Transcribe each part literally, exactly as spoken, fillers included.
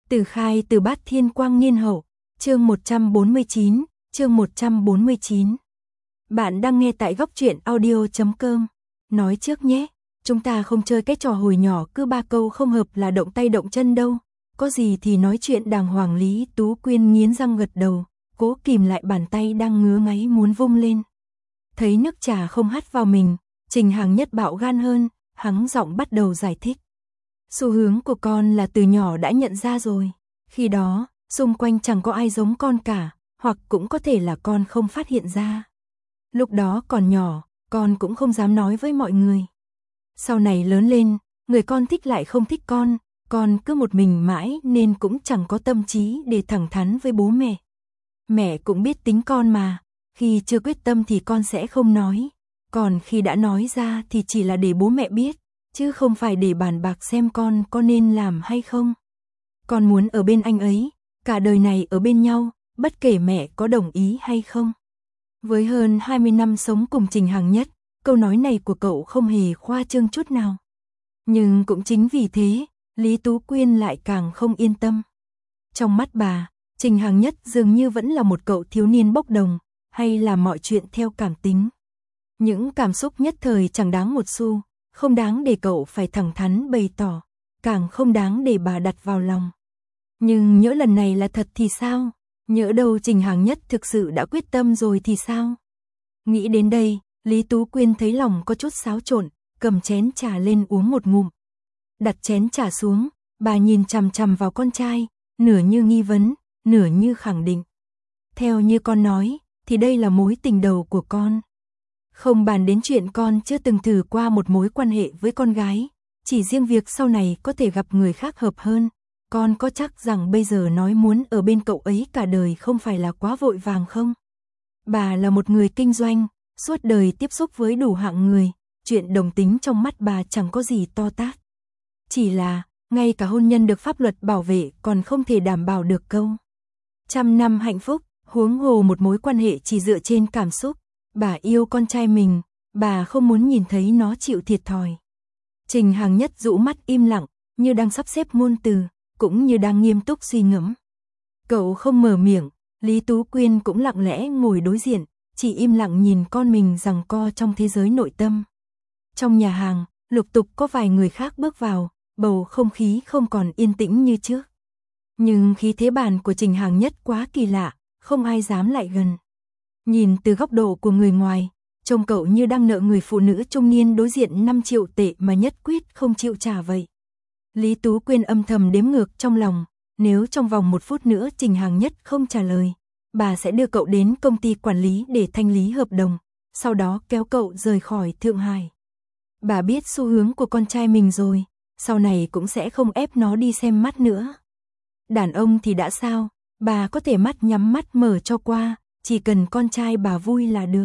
Từ khai từ Bát Thiên Quang Niên Hậu, chương một trăm bốn mươi chín, chương một trăm bốn mươi chín. Bạn đang nghe tại góc truyện audio chấm com. Nói trước nhé, chúng ta không chơi cái trò hồi nhỏ cứ ba câu không hợp là động tay động chân đâu. Có gì thì nói chuyện đàng hoàng. Lý Tú Quyên nghiến răng gật đầu, cố kìm lại bàn tay đang ngứa ngáy muốn vung lên. Thấy nước trà không hắt vào mình, Trình Hằng Nhất bạo gan hơn, hắng giọng bắt đầu giải thích. Xu hướng của con là từ nhỏ đã nhận ra rồi. Khi đó, xung quanh chẳng có ai giống con cả, hoặc cũng có thể là con không phát hiện ra. Lúc đó còn nhỏ, con cũng không dám nói với mọi người. Sau này lớn lên, người con thích lại không thích con, con cứ một mình mãi nên cũng chẳng có tâm trí để thẳng thắn với bố mẹ. Mẹ cũng biết tính con mà, khi chưa quyết tâm thì con sẽ không nói, còn khi đã nói ra thì chỉ là để bố mẹ biết, chứ không phải để bàn bạc xem con có nên làm hay không. Con muốn ở bên anh ấy, cả đời này ở bên nhau, bất kể mẹ có đồng ý hay không. Với hơn hai mươi năm sống cùng Trình Hằng Nhất, câu nói này của cậu không hề khoa trương chút nào. Nhưng cũng chính vì thế, Lý Tú Quyên lại càng không yên tâm. Trong mắt bà, Trình Hằng Nhất dường như vẫn là một cậu thiếu niên bốc đồng, hay là mọi chuyện theo cảm tính. Những cảm xúc nhất thời chẳng đáng một xu, không đáng để cậu phải thẳng thắn bày tỏ, càng không đáng để bà đặt vào lòng. Nhưng nhỡ lần này là thật thì sao? Nhỡ đâu Trình Hằng Nhất thực sự đã quyết tâm rồi thì sao? Nghĩ đến đây, Lý Tú Quyên thấy lòng có chút xáo trộn, cầm chén trà lên uống một ngụm. Đặt chén trà xuống, bà nhìn chằm chằm vào con trai, nửa như nghi vấn, nửa như khẳng định. Theo như con nói, thì đây là mối tình đầu của con. Không bàn đến chuyện con chưa từng thử qua một mối quan hệ với con gái, chỉ riêng việc sau này có thể gặp người khác hợp hơn, con có chắc rằng bây giờ nói muốn ở bên cậu ấy cả đời không phải là quá vội vàng không? Bà là một người kinh doanh, suốt đời tiếp xúc với đủ hạng người, chuyện đồng tính trong mắt bà chẳng có gì to tát. Chỉ là, ngay cả hôn nhân được pháp luật bảo vệ còn không thể đảm bảo được câu trăm năm hạnh phúc, huống hồ một mối quan hệ chỉ dựa trên cảm xúc. Bà yêu con trai mình, bà không muốn nhìn thấy nó chịu thiệt thòi. Trình Hằng Nhất dụ mắt im lặng, như đang sắp xếp ngôn từ, cũng như đang nghiêm túc suy ngẫm. Cậu không mở miệng, Lý Tú Quyên cũng lặng lẽ ngồi đối diện, chỉ im lặng nhìn con mình giằng co trong thế giới nội tâm. Trong nhà hàng, lục tục có vài người khác bước vào, bầu không khí không còn yên tĩnh như trước. Nhưng khí thế bàn của Trình Hằng Nhất quá kỳ lạ, không ai dám lại gần. Nhìn từ góc độ của người ngoài, trông cậu như đang nợ người phụ nữ trung niên đối diện năm triệu tệ mà nhất quyết không chịu trả vậy. Lý Tú Quyên âm thầm đếm ngược trong lòng, nếu trong vòng một phút nữa Trình Hằng Nhất không trả lời, bà sẽ đưa cậu đến công ty quản lý để thanh lý hợp đồng, sau đó kéo cậu rời khỏi Thượng Hải. Bà biết xu hướng của con trai mình rồi, sau này cũng sẽ không ép nó đi xem mắt nữa. Đàn ông thì đã sao, bà có thể mắt nhắm mắt mở cho qua, chỉ cần con trai bà vui là được.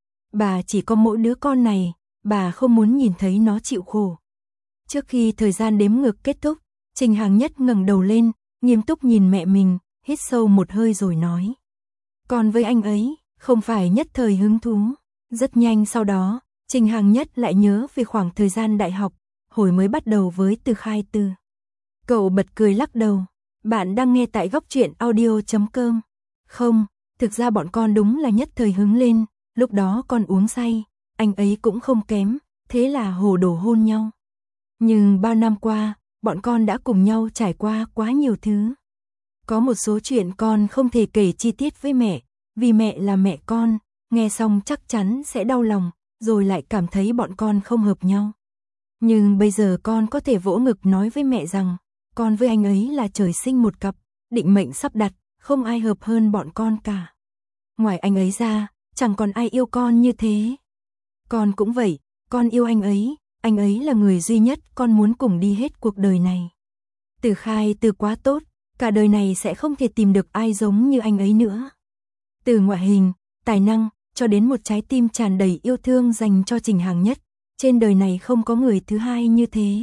Bà chỉ có mỗi đứa con này, bà không muốn nhìn thấy nó chịu khổ. Trước khi thời gian đếm ngược kết thúc, Trình Hằng Nhất ngẩng đầu lên, nghiêm túc nhìn mẹ mình, hít sâu một hơi rồi nói. Còn với anh ấy, không phải nhất thời hứng thú. Rất nhanh sau đó, Trình Hằng Nhất lại nhớ về khoảng thời gian đại học, hồi mới bắt đầu với từ khai từ. Cậu bật cười lắc đầu. Bạn đang nghe tại góc truyện audio chấm com. Không, thực ra bọn con đúng là nhất thời hứng lên, lúc đó con uống say, anh ấy cũng không kém, thế là hồ đồ hôn nhau. Nhưng bao năm qua, bọn con đã cùng nhau trải qua quá nhiều thứ. Có một số chuyện con không thể kể chi tiết với mẹ, vì mẹ là mẹ con, nghe xong chắc chắn sẽ đau lòng, rồi lại cảm thấy bọn con không hợp nhau. Nhưng bây giờ con có thể vỗ ngực nói với mẹ rằng, con với anh ấy là trời sinh một cặp, định mệnh sắp đặt, không ai hợp hơn bọn con cả. Ngoài anh ấy ra, chẳng còn ai yêu con như thế. Con cũng vậy, con yêu anh ấy, anh ấy là người duy nhất con muốn cùng đi hết cuộc đời này. Từ khai từ quá tốt, cả đời này sẽ không thể tìm được ai giống như anh ấy nữa. Từ ngoại hình, tài năng, cho đến một trái tim tràn đầy yêu thương dành cho Trình Hằng Nhất, trên đời này không có người thứ hai như thế.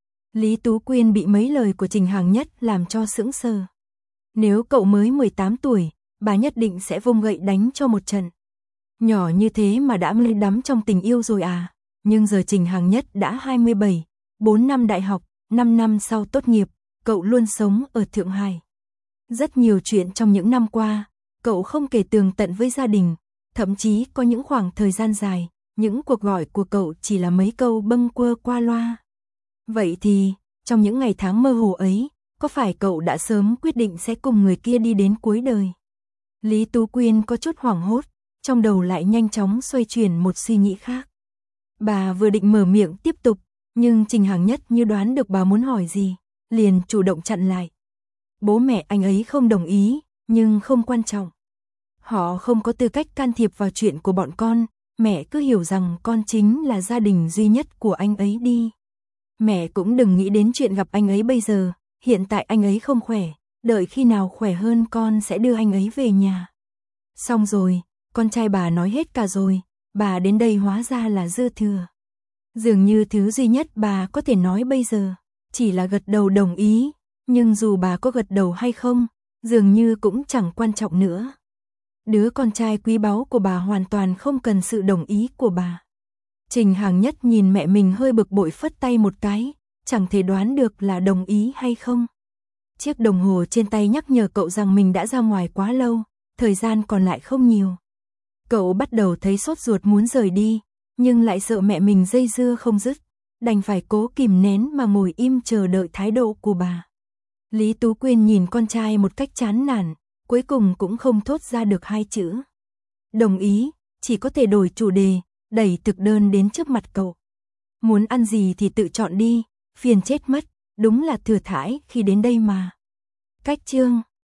Lý Tú Quyên bị mấy lời của Trình Hằng Nhất làm cho sững sờ. Nếu cậu mới mười tám tuổi, bà nhất định sẽ vung gậy đánh cho một trận. Nhỏ như thế mà đã mê đắm trong tình yêu rồi à? Nhưng giờ Trình Hằng Nhất đã hai mươi bảy, bốn năm đại học, năm năm sau tốt nghiệp, cậu luôn sống ở Thượng Hải. Rất nhiều chuyện trong những năm qua, cậu không kể tường tận với gia đình, thậm chí có những khoảng thời gian dài, những cuộc gọi của cậu chỉ là mấy câu bâng quơ qua loa. Vậy thì, trong những ngày tháng mơ hồ ấy, có phải cậu đã sớm quyết định sẽ cùng người kia đi đến cuối đời? Lý Tú Quyên có chút hoảng hốt, trong đầu lại nhanh chóng xoay chuyển một suy nghĩ khác. Bà vừa định mở miệng tiếp tục, nhưng Trình Hàng Nhất như đoán được bà muốn hỏi gì, liền chủ động chặn lại. Bố mẹ anh ấy không đồng ý, nhưng không quan trọng. Họ không có tư cách can thiệp vào chuyện của bọn con, mẹ cứ hiểu rằng con chính là gia đình duy nhất của anh ấy đi. Mẹ cũng đừng nghĩ đến chuyện gặp anh ấy bây giờ, hiện tại anh ấy không khỏe, đợi khi nào khỏe hơn con sẽ đưa anh ấy về nhà. Xong rồi, con trai bà nói hết cả rồi, bà đến đây hóa ra là dư thừa. Dường như thứ duy nhất bà có thể nói bây giờ, chỉ là gật đầu đồng ý, nhưng dù bà có gật đầu hay không, dường như cũng chẳng quan trọng nữa. Đứa con trai quý báu của bà hoàn toàn không cần sự đồng ý của bà. Trình Hàng Nhất nhìn mẹ mình hơi bực bội phất tay một cái, chẳng thể đoán được là đồng ý hay không. Chiếc đồng hồ trên tay nhắc nhở cậu rằng mình đã ra ngoài quá lâu, thời gian còn lại không nhiều. Cậu bắt đầu thấy sốt ruột muốn rời đi, nhưng lại sợ mẹ mình dây dưa không dứt, đành phải cố kìm nén mà ngồi im chờ đợi thái độ của bà. Lý Tú Quyên nhìn con trai một cách chán nản, cuối cùng cũng không thốt ra được hai chữ. Đồng ý, chỉ có thể đổi chủ đề, đẩy thực đơn đến trước mặt cậu. Muốn ăn gì thì tự chọn đi, phiền chết mất, đúng là thừa thãi khi đến đây mà. Cách chương